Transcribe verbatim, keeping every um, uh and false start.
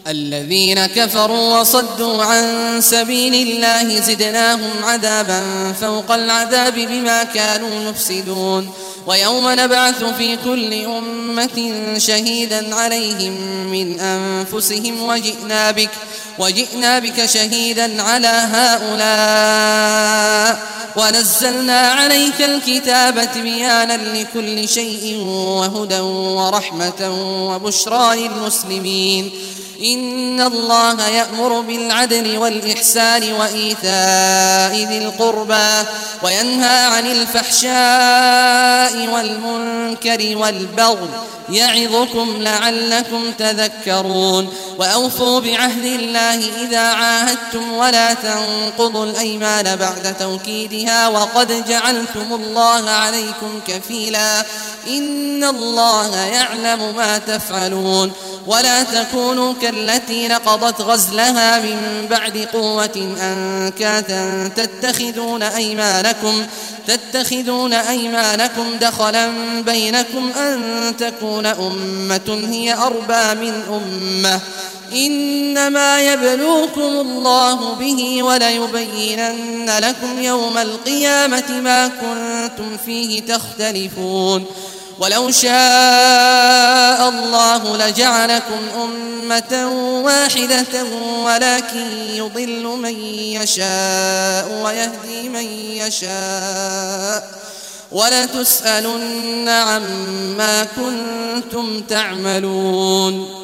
الذين كفروا وصدوا عن سبيل الله زدناهم عذابا فوق العذاب بما كانوا يفسدون ويوم نبعث في كل أمة شهيدا عليهم من أنفسهم وجئنا بك, وجئنا بك شهيدا على هؤلاء ونزلنا عليك الكتاب تبيانا لكل شيء وهدى ورحمة وبشرى للمسلمين. إن الله يأمر بالعدل والإحسان وإيتاء ذي القربى وينهى عن الفحشاء والمنكر والبغي يعظكم لعلكم تذكرون. وأوفوا بعهد الله إذا عاهدتم ولا تنقضوا الأيمان بعد توكيدها وقد جعلتم الله عليكم كفيلا إن الله يعلم ما تفعلون. ولا تكونوا كالتي نقضت غزلها من بعد قوة أنكاثا تتخذون أيمانكم تتخذون أيمانكم دخلا بينكم أن تكون أمة هي أربى من أمة إنما يبلوكم الله به وليبينن لكم يوم القيامة ما كنتم فيه تختلفون. ولو شاء الله لجعلكم أمة واحدة ولكن يضل من يشاء ويهدي من يشاء ولتسألن عما كنتم تعملون.